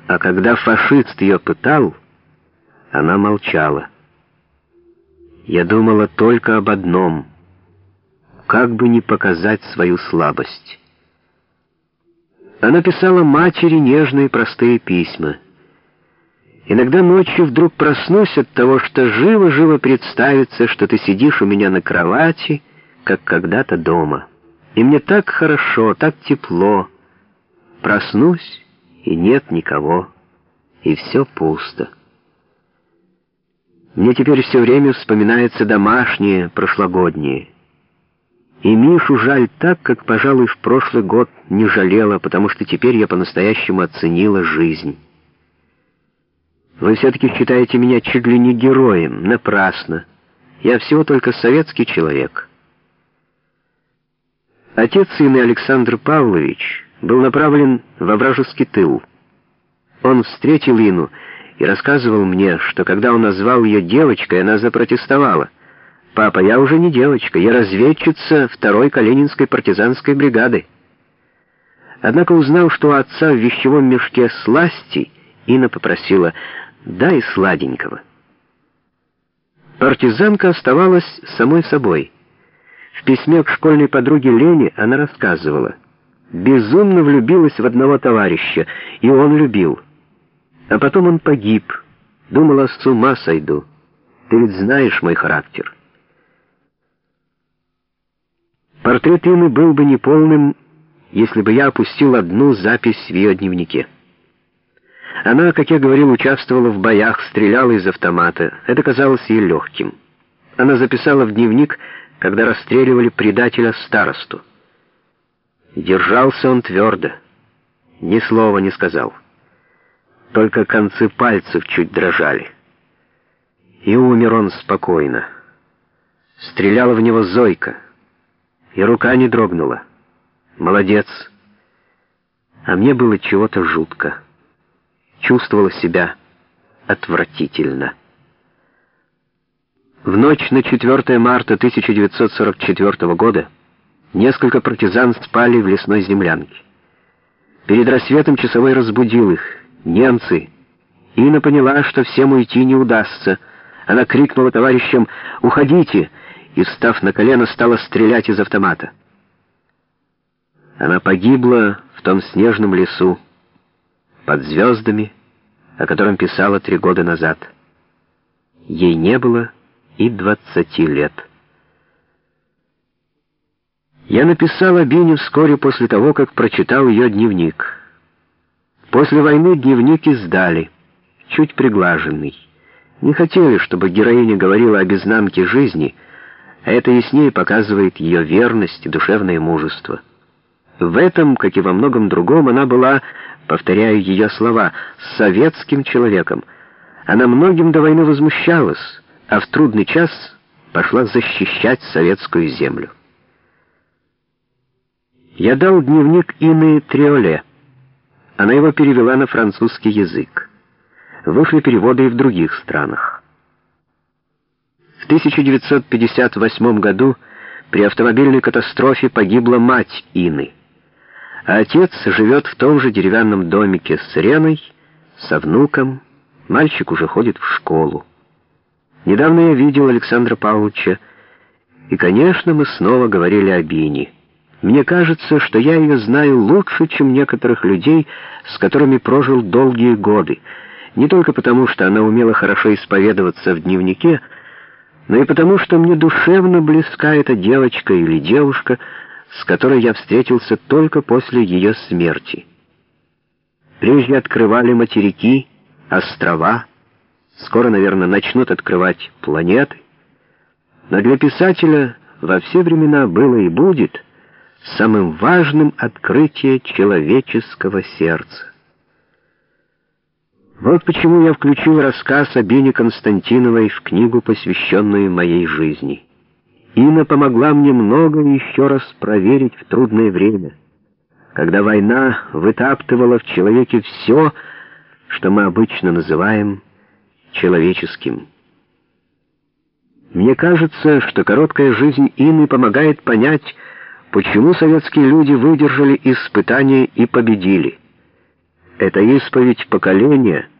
А когда фашист ее пытал, она молчала. Я думала только об одном — как бы не показать свою слабость. Она писала матери нежные простые письма. Иногда ночью вдруг проснусь от того, что живо-живо представится, что ты сидишь у меня на кровати, как когда-то дома. И мне так хорошо, так тепло. Проснусь, и нет никого, и все пусто. Мне теперь все время вспоминается домашнее, прошлогоднее. И Мишу жаль так, как, пожалуй, в прошлый год не жалела, потому что теперь я по-настоящему оценила жизнь. Вы все-таки считаете меня чуть ли не героем. Напрасно. Я всего только советский человек. Отец Инны, Александр Павлович, был направлен во вражеский тыл. Он встретил Инну и рассказывал мне, что когда он назвал ее девочкой, она запротестовала. «Папа, я уже не девочка, я разведчица 2-й Калининской партизанской бригады». Однако, узнав, что у отца в вещевом мешке сласти, Инна попросила: «Дай сладенького». Партизанка оставалась самой собой. В письме к школьной подруге Лене она рассказывала: «Безумно влюбилась в одного товарища, и он любил. А потом он погиб. Думала, с ума сойду. Ты ведь знаешь мой характер». Портрет Инны был бы неполным, если бы я опустил одну запись в ее дневнике. Она, как я говорил, участвовала в боях, стреляла из автомата. Это казалось ей легким. Она записала в дневник, когда расстреливали предателя-старосту. Держался он твердо, ни слова не сказал. Только концы пальцев чуть дрожали. И умер он спокойно. Стреляла в него Зойка, и рука не дрогнула. Молодец. А мне было чего-то жутко. Чувствовала себя отвратительно. В ночь на 4 марта 1944 года несколько партизан спали в лесной землянке. Перед рассветом часовой разбудил их. Немцы. Инна поняла, что всем уйти не удастся. Она крикнула товарищам: «Уходите!» и, встав на колено, стала стрелять из автомата. Она погибла в том снежном лесу, под звездами, о котором писала 3 года назад. Ей не было и 20 лет. Я написал о Бине вскоре после того, как прочитал ее дневник. После войны дневник издали, чуть приглаженный. Не хотели, чтобы героиня говорила об изнанке жизни, а это яснее показывает ее верность и душевное мужество. В этом, как и во многом другом, она была, повторяю ее слова, советским человеком. Она многим до войны возмущалась, а в трудный час пошла защищать советскую землю. Я дал дневник Инны Триоле. Она его перевела на французский язык. Вышли переводы и в других странах. В 1958 году при автомобильной катастрофе погибла мать Инны, а отец живет в том же деревянном домике с Реной, со внуком. Мальчик уже ходит в школу. Недавно я видел Александра Павловича, и, конечно, мы снова говорили о Бине. Мне кажется, что я ее знаю лучше, чем некоторых людей, с которыми прожил долгие годы, не только потому, что она умела хорошо исповедоваться в дневнике, но и потому, что мне душевно близка эта девочка или девушка, с которой я встретился только после ее смерти. Прежде открывали материки, острова, скоро, наверное, начнут открывать планеты, но для писателя во все времена было и будет самым важным открытие человеческого сердца. Вот почему я включил рассказ о Бине Константиновой в книгу, посвященную моей жизни. Инна помогла мне много еще раз проверить в трудное время, когда война вытаптывала в человеке все, что мы обычно называем человеческим. Мне кажется, что короткая жизнь Инны помогает понять, почему советские люди выдержали испытания и победили. Это исповедь поколения,